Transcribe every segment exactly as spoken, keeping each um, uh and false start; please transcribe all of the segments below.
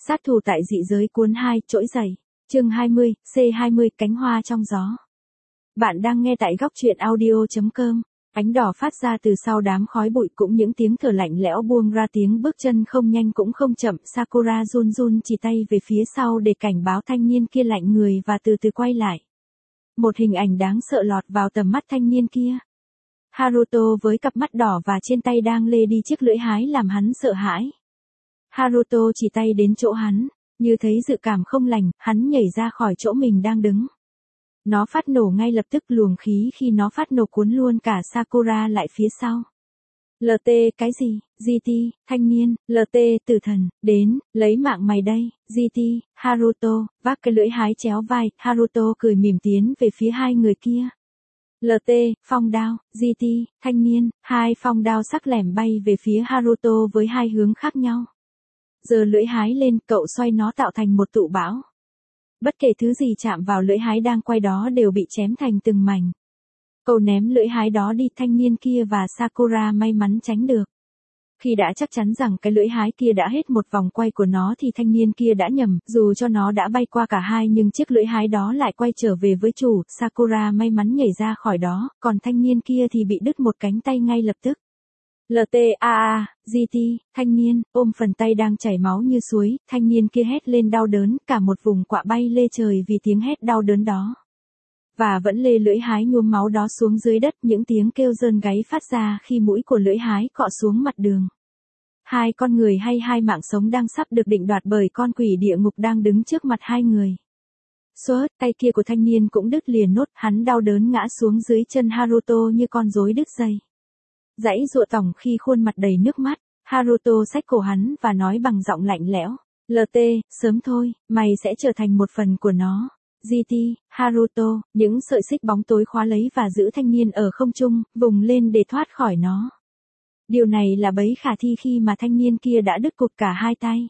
Sát thủ tại dị giới cuốn hai, trỗi dậy. Chương hai mươi, C hai mươi, cánh hoa trong gió. Bạn đang nghe tại góc truyện audio chấm com. Ánh đỏ phát ra từ sau đám khói bụi, cũng những tiếng thở lạnh lẽo buông ra, tiếng bước chân không nhanh cũng không chậm. Sakura run run chỉ tay về phía sau để cảnh báo thanh niên kia lạnh người và từ từ quay lại. Một hình ảnh đáng sợ lọt vào tầm mắt thanh niên kia. Haruto với cặp mắt đỏ và trên tay đang lê đi chiếc lưỡi hái làm hắn sợ hãi. Haruto chỉ tay đến chỗ hắn, như thấy dự cảm không lành, hắn nhảy ra khỏi chỗ mình đang đứng. Nó phát nổ ngay lập tức, luồng khí khi nó phát nổ cuốn luôn cả Sakura lại phía sau. lờ tê cái gì, giê tê, thanh niên, lờ tê tử thần, đến, lấy mạng mày đây, giê tê, Haruto, vác cái lưỡi hái chéo vai, Haruto cười mỉm tiến về phía hai người kia. lờ tê, phong đao, giê tê, thanh niên, hai phong đao sắc lẻm bay về phía Haruto với hai hướng khác nhau. Giờ lưỡi hái lên, cậu xoay nó tạo thành một tụ bão. Bất kể thứ gì chạm vào lưỡi hái đang quay đó đều bị chém thành từng mảnh. Cậu ném lưỡi hái đó đi, thanh niên kia và Sakura may mắn tránh được. Khi đã chắc chắn rằng cái lưỡi hái kia đã hết một vòng quay của nó thì thanh niên kia đã nhầm, dù cho nó đã bay qua cả hai nhưng chiếc lưỡi hái đó lại quay trở về với chủ. Sakura may mắn nhảy ra khỏi đó, còn thanh niên kia thì bị đứt một cánh tay ngay lập tức. lờ tê a a, giê tê, thanh niên, ôm phần tay đang chảy máu như suối, thanh niên kia hét lên đau đớn, cả một vùng quạ bay lê trời vì tiếng hét đau đớn đó. Và vẫn lê lưỡi hái nhuốm máu đó xuống dưới đất, những tiếng kêu rơn gáy phát ra khi mũi của lưỡi hái cọ xuống mặt đường. Hai con người hay hai mạng sống đang sắp được định đoạt bởi con quỷ địa ngục đang đứng trước mặt hai người. Suốt, tay kia của thanh niên cũng đứt liền nốt, hắn đau đớn ngã xuống dưới chân Haruto như con rối đứt dây. Dãy dụa tỏng khi khuôn mặt đầy nước mắt, Haruto xách cổ hắn và nói bằng giọng lạnh lẽo, lờ tê, sớm thôi, mày sẽ trở thành một phần của nó. giê tê, Haruto, những sợi xích bóng tối khóa lấy và giữ thanh niên ở không trung, vùng lên để thoát khỏi nó. Điều này là bấy khả thi khi mà thanh niên kia đã đứt cụt cả hai tay.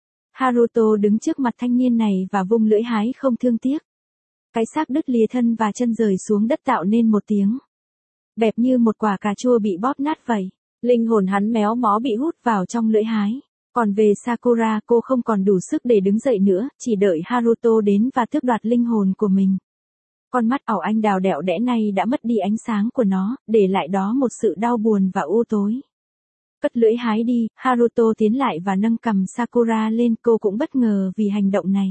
Haruto đứng trước mặt thanh niên này và vung lưỡi hái không thương tiếc. Cái xác đứt lìa thân và chân rời xuống đất tạo nên một tiếng bẹp như một quả cà chua bị bóp nát vậy. Linh hồn hắn méo mó bị hút vào trong lưỡi hái. Còn về Sakura, cô không còn đủ sức để đứng dậy nữa, chỉ đợi Haruto đến và tước đoạt linh hồn của mình. Con mắt ảo anh đào đẹo đẽ này đã mất đi ánh sáng của nó, để lại đó một sự đau buồn và u tối. Cất lưỡi hái đi, Haruto tiến lại và nâng cằm Sakura lên, cô cũng bất ngờ vì hành động này.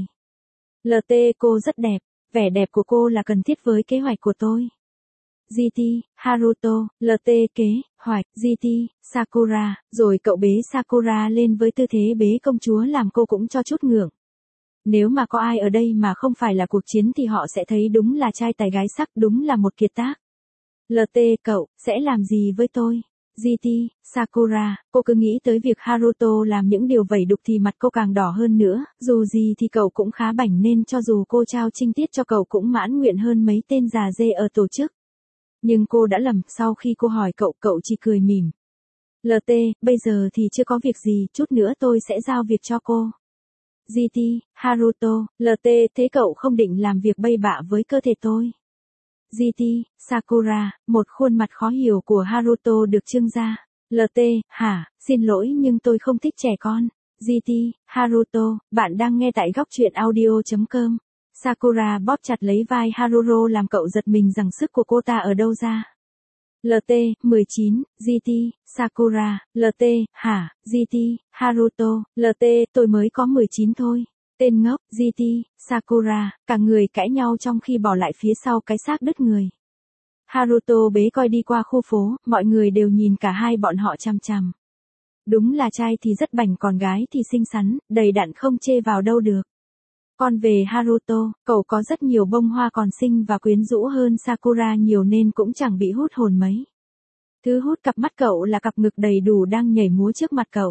lờ tê, cô rất đẹp, vẻ đẹp của cô là cần thiết với kế hoạch của tôi. giê tê, Haruto, lờ tê kế, hoạch, giê tê, Sakura, rồi cậu bế Sakura lên với tư thế bế công chúa làm cô cũng cho chút ngượng. Nếu mà có ai ở đây mà không phải là cuộc chiến thì họ sẽ thấy đúng là trai tài gái sắc, đúng là một kiệt tác. lờ tê, cậu, sẽ làm gì với tôi? giê tê, Sakura, cô cứ nghĩ tới việc Haruto làm những điều vẩy đục thì mặt cô càng đỏ hơn nữa, dù gì thì cậu cũng khá bảnh nên cho dù cô trao trinh tiết cho cậu cũng mãn nguyện hơn mấy tên già dê ở tổ chức. Nhưng cô đã lầm, sau khi cô hỏi cậu, cậu chỉ cười mỉm. lờ tê, bây giờ thì chưa có việc gì, chút nữa tôi sẽ giao việc cho cô. giê tê, Haruto, lờ tê, thế cậu không định làm việc bậy bạ với cơ thể tôi? giê tê, Sakura, một khuôn mặt khó hiểu của Haruto được trưng ra. lờ tê, hả, xin lỗi nhưng tôi không thích trẻ con. giê tê, Haruto, bạn đang nghe tại góc truyện audio chấm com. Sakura bóp chặt lấy vai Haruto làm cậu giật mình rằng sức của cô ta ở đâu ra. lờ tê, mười chín, giê tê, Sakura, lờ tê, hả, giê tê, Haruto, lờ tê, tôi mới có mười chín thôi. Tên ngốc, giê tê, Sakura, cả người cãi nhau trong khi bỏ lại phía sau cái xác đứt người. Haruto bế coi đi qua khu phố, mọi người đều nhìn cả hai bọn họ chằm chằm. Đúng là trai thì rất bảnh còn gái thì xinh xắn, đầy đặn không chê vào đâu được. Còn về Haruto, cậu có rất nhiều bông hoa còn xinh và quyến rũ hơn Sakura nhiều nên cũng chẳng bị hút hồn mấy. Thứ hút cặp mắt cậu là cặp ngực đầy đủ đang nhảy múa trước mặt cậu.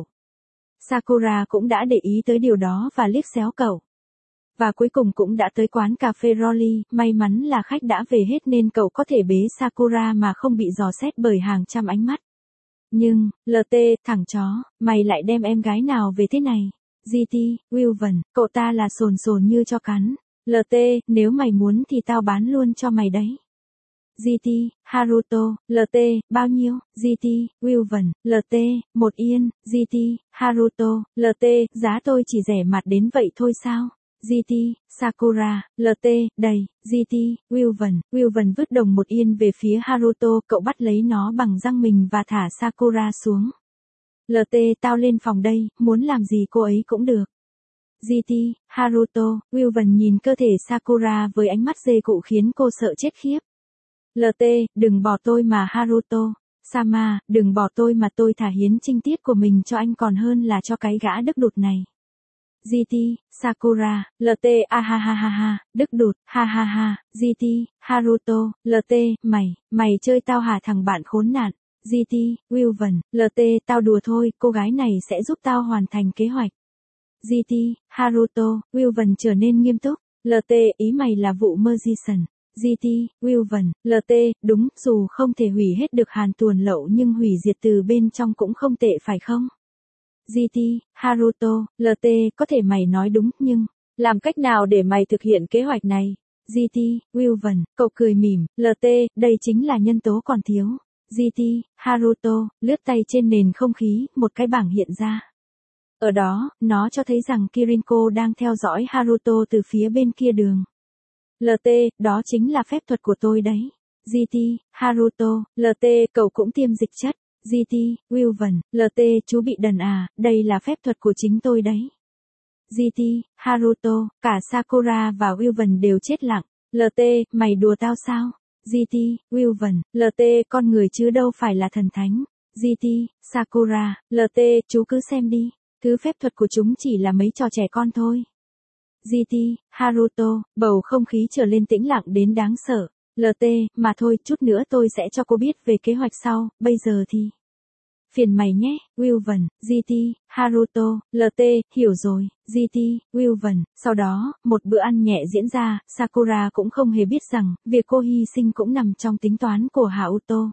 Sakura cũng đã để ý tới điều đó và liếc xéo cậu. Và cuối cùng cũng đã tới quán cà phê Rolly, may mắn là khách đã về hết nên cậu có thể bế Sakura mà không bị dò xét bởi hàng trăm ánh mắt. Nhưng, lờ tê, thằng chó, mày lại đem em gái nào về thế này? giê tê, Wilvan, cậu ta là sồn sồn như cho cắn. lờ tê, nếu mày muốn thì tao bán luôn cho mày đấy. giê tê, Haruto, lờ tê, bao nhiêu, giê tê, Wilven, lờ tê, một yên, giê tê, Haruto, lờ tê, giá tôi chỉ rẻ mặt đến vậy thôi sao? giê tê, Sakura, lờ tê, đầy, giê tê, Wilven, Wilven vứt đồng một yên về phía Haruto, cậu bắt lấy nó bằng răng mình và thả Sakura xuống. lờ tê, tao lên phòng đây, muốn làm gì cô ấy cũng được. giê tê, Haruto, Wilven nhìn cơ thể Sakura với ánh mắt dê cụ khiến cô sợ chết khiếp. lờ tê, đừng bỏ tôi mà Haruto. Sama, đừng bỏ tôi mà tôi thả hiến trinh tiết của mình cho anh còn hơn là cho cái gã đức đụt này. giê tê, Sakura, lờ tê, a ha ha ha ha, đức đụt, ha ha ha, giê tê, Haruto, lờ tê, mày, mày chơi tao hả thằng bạn khốn nạn. giê tê, Wilven, lờ tê, tao đùa thôi, cô gái này sẽ giúp tao hoàn thành kế hoạch. giê tê, Haruto, Wilven trở nên nghiêm túc, lờ tê, ý mày là vụ Magician. giê tê, Wilven, lờ tê, đúng, dù không thể hủy hết được hàn tuồn lậu nhưng hủy diệt từ bên trong cũng không tệ phải không? giê tê, Haruto, lờ tê, có thể mày nói đúng nhưng, làm cách nào để mày thực hiện kế hoạch này? giê tê, Wilven, cậu cười mỉm, lờ tê, đây chính là nhân tố còn thiếu. giê tê, Haruto, lướt tay trên nền không khí, một cái bảng hiện ra. Ở đó, nó cho thấy rằng Kirinko đang theo dõi Haruto từ phía bên kia đường. lờ tê, đó chính là phép thuật của tôi đấy. giê tê, Haruto, lờ tê, cậu cũng tiêm dịch chất. giê tê, Wilven, lờ tê, chú bị đần à, đây là phép thuật của chính tôi đấy. giê tê, Haruto, cả Sakura và Wilven đều chết lặng. lờ tê, mày đùa tao sao? giê tê, Wilven, lờ tê, con người chứ đâu phải là thần thánh. giê tê, Sakura, lờ tê, chú cứ xem đi. Thứ phép thuật của chúng chỉ là mấy trò trẻ con thôi. giê tê, Haruto, bầu không khí trở lên tĩnh lặng đến đáng sợ. lờ tê, mà thôi, chút nữa tôi sẽ cho cô biết về kế hoạch sau, bây giờ thì. Phiền mày nhé, Wilven, giê tê, Haruto, lờ tê, hiểu rồi, giê tê, Wilven. Sau đó, một bữa ăn nhẹ diễn ra, Sakura cũng không hề biết rằng, việc cô hy sinh cũng nằm trong tính toán của Haruto.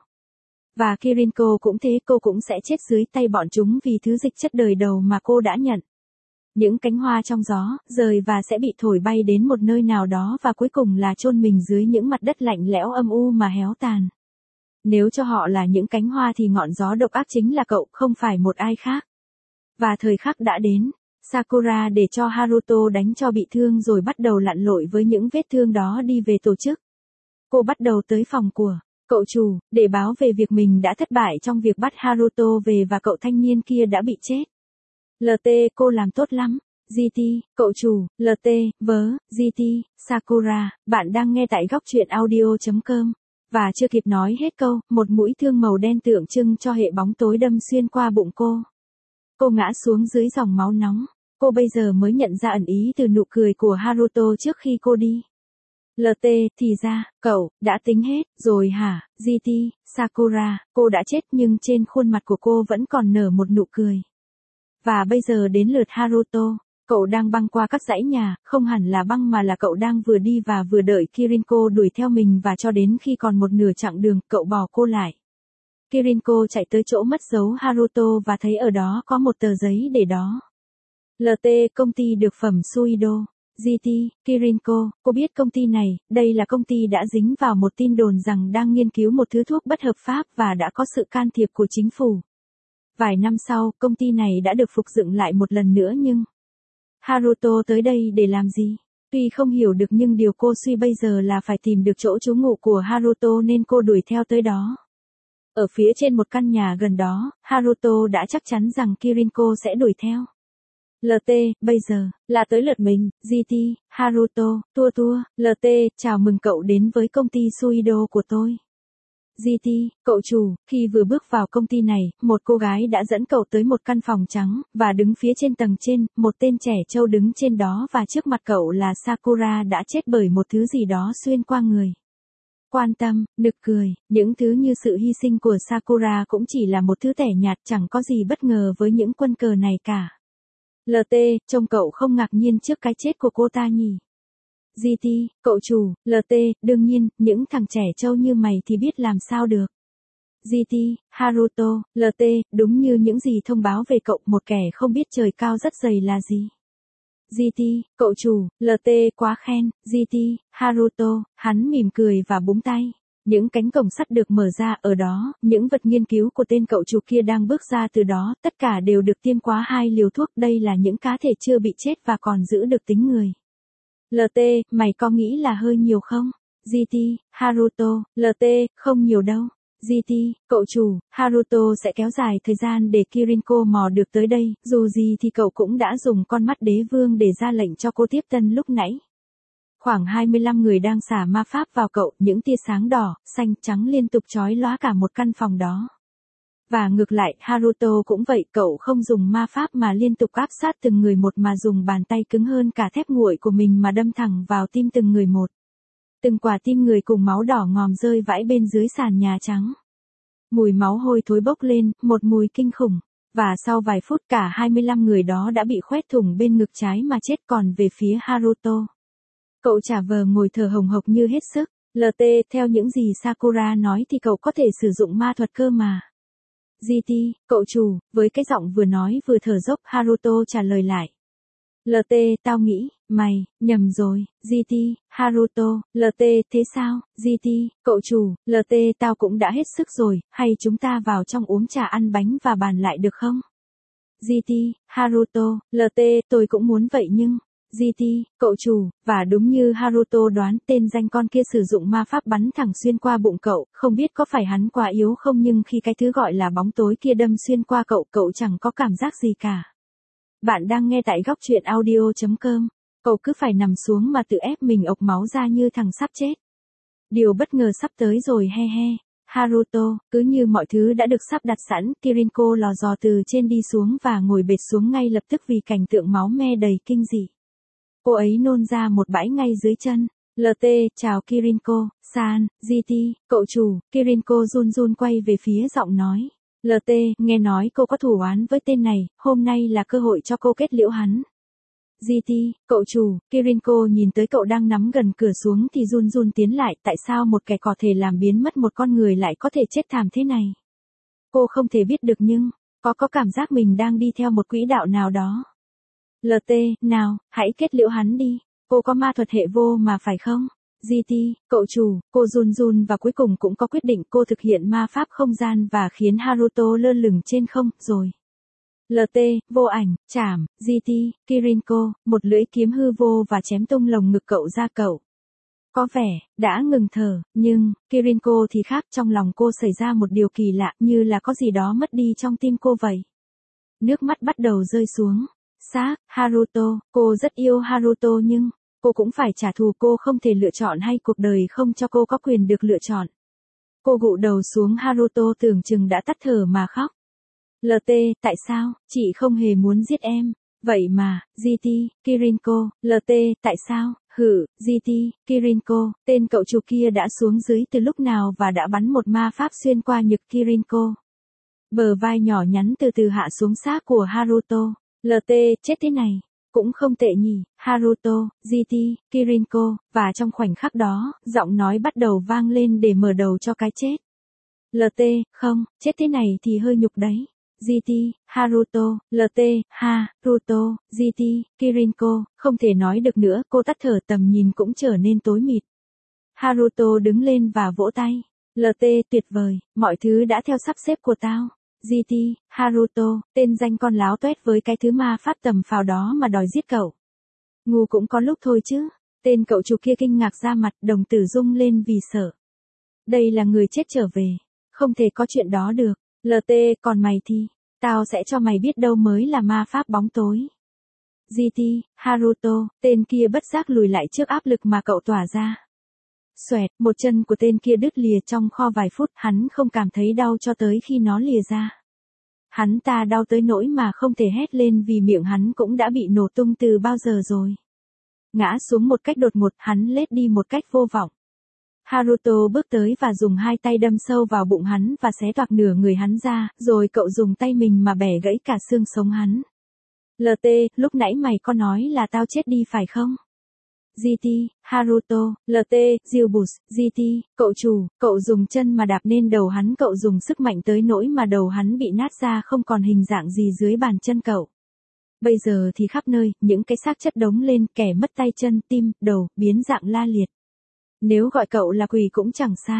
Và Kirinko cũng thế, cô cũng sẽ chết dưới tay bọn chúng vì thứ dịch chất đời đầu mà cô đã nhận. Những cánh hoa trong gió, rời và sẽ bị thổi bay đến một nơi nào đó và cuối cùng là chôn mình dưới những mặt đất lạnh lẽo âm u mà héo tàn. Nếu cho họ là những cánh hoa thì ngọn gió độc ác chính là cậu, không phải một ai khác. Và thời khắc đã đến, Sakura để cho Haruto đánh cho bị thương rồi bắt đầu lặn lội với những vết thương đó đi về tổ chức. Cô bắt đầu tới phòng của cậu chủ, để báo về việc mình đã thất bại trong việc bắt Haruto về và cậu thanh niên kia đã bị chết. lờ tê, cô làm tốt lắm. giê tê, cậu chủ, lờ tê, vớ, giê tê, Sakura, bạn đang nghe tại góc truyện audio chấm com. Và chưa kịp nói hết câu, một mũi thương màu đen tượng trưng cho hệ bóng tối đâm xuyên qua bụng cô. Cô ngã xuống dưới dòng máu nóng. Cô bây giờ mới nhận ra ẩn ý từ nụ cười của Haruto trước khi cô đi. lờ tê, thì ra, cậu, đã tính hết, rồi hả, giê tê, Sakura, cô đã chết nhưng trên khuôn mặt của cô vẫn còn nở một nụ cười. Và bây giờ đến lượt Haruto, cậu đang băng qua các dãy nhà, không hẳn là băng mà là cậu đang vừa đi và vừa đợi Kirinko đuổi theo mình và cho đến khi còn một nửa chặng đường, cậu bỏ cô lại. Kirinko chạy tới chỗ mất dấu Haruto và thấy ở đó có một tờ giấy để đó. lờ tê, công ty dược phẩm Suido. giê tê, Kirinko, cô biết công ty này, đây là công ty đã dính vào một tin đồn rằng đang nghiên cứu một thứ thuốc bất hợp pháp và đã có sự can thiệp của chính phủ. Vài năm sau, công ty này đã được phục dựng lại một lần nữa nhưng... Haruto tới đây để làm gì? Tuy không hiểu được nhưng điều cô suy bây giờ là phải tìm được chỗ trú ngụ của Haruto nên cô đuổi theo tới đó. Ở phía trên một căn nhà gần đó, Haruto đã chắc chắn rằng Kirinko sẽ đuổi theo. lờ tê, bây giờ, là tới lượt mình, giê tê, Haruto, tua tua, lờ tê, chào mừng cậu đến với công ty Suido của tôi. giê tê, cậu chủ, khi vừa bước vào công ty này, một cô gái đã dẫn cậu tới một căn phòng trắng, và đứng phía trên tầng trên, một tên trẻ trâu đứng trên đó và trước mặt cậu là Sakura đã chết bởi một thứ gì đó xuyên qua người. Quan tâm, nực cười, những thứ như sự hy sinh của Sakura cũng chỉ là một thứ tẻ nhạt, chẳng có gì bất ngờ với những quân cờ này cả. lờ tê, trông cậu không ngạc nhiên trước cái chết của cô ta nhỉ? giê tê, cậu chủ, lờ tê, đương nhiên, những thằng trẻ trâu như mày thì biết làm sao được. giê tê, Haruto, lờ tê, đúng như những gì thông báo về cậu, một kẻ không biết trời cao rất dày là gì. giê tê, cậu chủ, lờ tê, quá khen, giê tê, Haruto, hắn mỉm cười và búng tay. Những cánh cổng sắt được mở ra ở đó, những vật nghiên cứu của tên cậu chủ kia đang bước ra từ đó, tất cả đều được tiêm quá hai liều thuốc, đây là những cá thể chưa bị chết và còn giữ được tính người. lờ tê, mày có nghĩ là hơi nhiều không? giê tê, Haruto, lờ tê, không nhiều đâu. giê tê, cậu chủ, Haruto sẽ kéo dài thời gian để Kirinko mò được tới đây, dù gì thì cậu cũng đã dùng con mắt đế vương để ra lệnh cho cô tiếp tân lúc nãy. Khoảng hai mươi lăm người đang xả ma pháp vào cậu, những tia sáng đỏ, xanh, trắng liên tục chói lóa cả một căn phòng đó. Và ngược lại, Haruto cũng vậy, cậu không dùng ma pháp mà liên tục áp sát từng người một mà dùng bàn tay cứng hơn cả thép nguội của mình mà đâm thẳng vào tim từng người một. Từng quả tim người cùng máu đỏ ngòm rơi vãi bên dưới sàn nhà trắng. Mùi máu hôi thối bốc lên, một mùi kinh khủng. Và sau vài phút cả hai mươi lăm người đó đã bị khoét thủng bên ngực trái mà chết, còn về phía Haruto. Cậu chả vờ ngồi thở hồng hộc như hết sức. lờ tê, theo những gì Sakura nói thì cậu có thể sử dụng ma thuật cơ mà. giê tê, cậu chủ, với cái giọng vừa nói vừa thở dốc, Haruto trả lời lại. lờ tê, tao nghĩ, mày, nhầm rồi. giê tê, Haruto, lờ tê, thế sao? giê tê, cậu chủ, lờ tê, tao cũng đã hết sức rồi, hay chúng ta vào trong uống trà ăn bánh và bàn lại được không? giê tê, Haruto, lờ tê, tôi cũng muốn vậy nhưng... giê tê, cậu chủ, và đúng như Haruto đoán, tên danh con kia sử dụng ma pháp bắn thẳng xuyên qua bụng cậu, không biết có phải hắn quá yếu không nhưng khi cái thứ gọi là bóng tối kia đâm xuyên qua cậu, cậu chẳng có cảm giác gì cả. Bạn đang nghe tại góc truyện audio chấm com, cậu cứ phải nằm xuống mà tự ép mình ộc máu ra như thằng sắp chết. Điều bất ngờ sắp tới rồi he he. Haruto, cứ như mọi thứ đã được sắp đặt sẵn, Kirinko lò dò từ trên đi xuống và ngồi bệt xuống ngay lập tức vì cảnh tượng máu me đầy kinh dị. Cô ấy nôn ra một bãi ngay dưới chân. lờ tê, chào Kirinko, san, giê tê, cậu chủ, Kirinko run run quay về phía giọng nói. lờ tê, nghe nói cô có thù oán với tên này, hôm nay là cơ hội cho cô kết liễu hắn. giê tê, cậu chủ, Kirinko nhìn tới cậu đang nắm gần cửa xuống thì run run tiến lại, tại sao một kẻ có thể làm biến mất một con người lại có thể chết thảm thế này? Cô không thể biết được nhưng, có có cảm giác mình đang đi theo một quỹ đạo nào đó. lờ tê, nào, hãy kết liễu hắn đi, cô có ma thuật hệ vô mà phải không? giê tê, cậu chủ, cô run run và cuối cùng cũng có quyết định, cô thực hiện ma pháp không gian và khiến Haruto lơ lửng trên không, rồi. lờ tê, vô ảnh, chảm, giê tê, Kirinko, một lưỡi kiếm hư vô và chém tung lồng ngực cậu ra cậu. Có vẻ, đã ngừng thở, nhưng, Kirinko thì khác, trong lòng cô xảy ra một điều kỳ lạ, như là có gì đó mất đi trong tim cô vậy. Nước mắt bắt đầu rơi xuống. Xác, Haruto, cô rất yêu Haruto nhưng, cô cũng phải trả thù, cô không thể lựa chọn hay cuộc đời không cho cô có quyền được lựa chọn. Cô gụ đầu xuống, Haruto tưởng chừng đã tắt thở mà khóc. lờ tê, tại sao, chị không hề muốn giết em, vậy mà, giê tê, Kirinko, lờ tê, tại sao, hử, giê tê, Kirinko, tên cậu chủ kia đã xuống dưới từ lúc nào và đã bắn một ma pháp xuyên qua ngực Kirinko. Bờ vai nhỏ nhắn từ từ hạ xuống xác của Haruto. lờ tê, chết thế này, cũng không tệ nhỉ, Haruto, giê tê, Kirinko, và trong khoảnh khắc đó, giọng nói bắt đầu vang lên để mở đầu cho cái chết. lờ tê, không, chết thế này thì hơi nhục đấy. giê tê, Haruto, lờ tê, Haruto, giê tê, Kirinko, không thể nói được nữa, cô tắt thở, tầm nhìn cũng trở nên tối mịt. Haruto đứng lên và vỗ tay. lờ tê, tuyệt vời, mọi thứ đã theo sắp xếp của tao. giê tê, Haruto, tên danh con láo tuét với cái thứ ma pháp tầm phào đó mà đòi giết cậu. Ngu cũng có lúc thôi chứ. Tên cậu chủ kia kinh ngạc ra mặt, đồng tử rung lên vì sợ. Đây là người chết trở về. Không thể có chuyện đó được. lờ tê, còn mày thì, tao sẽ cho mày biết đâu mới là ma pháp bóng tối. giê tê, Haruto, tên kia bất giác lùi lại trước áp lực mà cậu tỏa ra. Xoẹt, một chân của tên kia đứt lìa trong kho vài phút, hắn không cảm thấy đau cho tới khi nó lìa ra. Hắn ta đau tới nỗi mà không thể hét lên vì miệng hắn cũng đã bị nổ tung từ bao giờ rồi. Ngã xuống một cách đột ngột, hắn lết đi một cách vô vọng. Haruto bước tới và dùng hai tay đâm sâu vào bụng hắn và xé toạc nửa người hắn ra, rồi cậu dùng tay mình mà bẻ gãy cả xương sống hắn. lờ tê, lúc nãy mày có nói là tao chết đi phải không? giê tê, Haruto, lờ tê, Gilbus, giê tê, cậu chủ, cậu dùng chân mà đạp lên đầu hắn, cậu dùng sức mạnh tới nỗi mà đầu hắn bị nát ra không còn hình dạng gì dưới bàn chân cậu. Bây giờ thì khắp nơi, những cái xác chất đống lên, kẻ mất tay chân, tim, đầu, biến dạng la liệt. Nếu gọi cậu là quỷ cũng chẳng sai.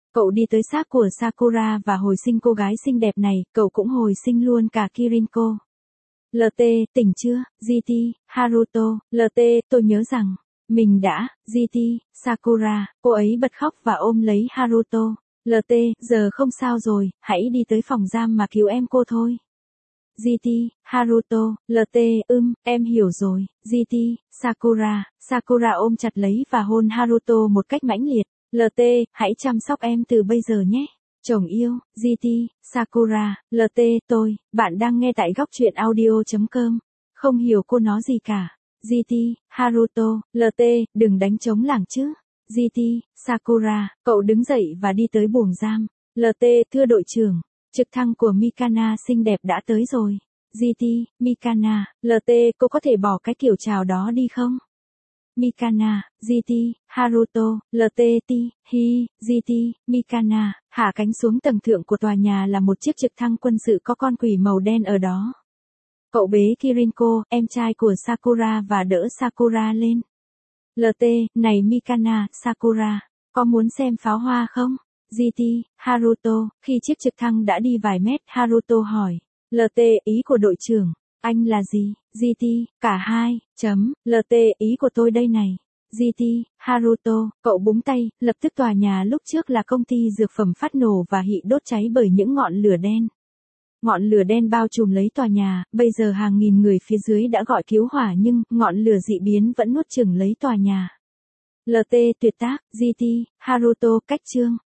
Cậu đi tới xác của Sakura và hồi sinh cô gái xinh đẹp này, cậu cũng hồi sinh luôn cả Kirinko. lờ tê, tỉnh chưa, giê tê, Haruto, lờ tê, tôi nhớ rằng, mình đã, giê tê, Sakura, cô ấy bật khóc và ôm lấy Haruto. lờ tê, giờ không sao rồi, hãy đi tới phòng giam mà cứu em cô thôi. giê tê, Haruto, lờ tê, ưm, em hiểu rồi, giê tê, Sakura, Sakura ôm chặt lấy và hôn Haruto một cách mãnh liệt. lờ tê, hãy chăm sóc em từ bây giờ nhé. Chồng yêu, giê tê, Sakura, lờ tê, tôi, bạn đang nghe tại góc truyện audio chấm com. Không hiểu cô nói gì cả. giê tê, Haruto, lờ tê, đừng đánh trống lảng chứ. giê tê, Sakura, cậu đứng dậy và đi tới buồng giam. lờ tê, thưa đội trưởng, trực thăng của Mikana xinh đẹp đã tới rồi. giê tê, Mikana, lờ tê, cô có thể bỏ cái kiểu chào đó đi không? Mikana, giê tê, Haruto, lờ tê, ti, hi, giê tê, Mikana, hạ cánh xuống tầng thượng của tòa nhà là một chiếc trực thăng quân sự có con quỷ màu đen ở đó. Cậu bế Kirinko, em trai của Sakura và đỡ Sakura lên. lờ tê, này Mikana, Sakura, có muốn xem pháo hoa không? giê tê, Haruto, khi chiếc trực thăng đã đi vài mét, Haruto hỏi. lờ tê, ý của đội trưởng, anh là gì? giê tê, cả hai, chấm, lờ tê, ý của tôi đây này. giê tê, Haruto, cậu búng tay, lập tức tòa nhà lúc trước là công ty dược phẩm phát nổ và bị đốt cháy bởi những ngọn lửa đen. Ngọn lửa đen bao trùm lấy tòa nhà, bây giờ hàng nghìn người phía dưới đã gọi cứu hỏa nhưng ngọn lửa dị biến vẫn nuốt chửng lấy tòa nhà. lờ tê, tuyệt tác, giê tê, Haruto, cách chương.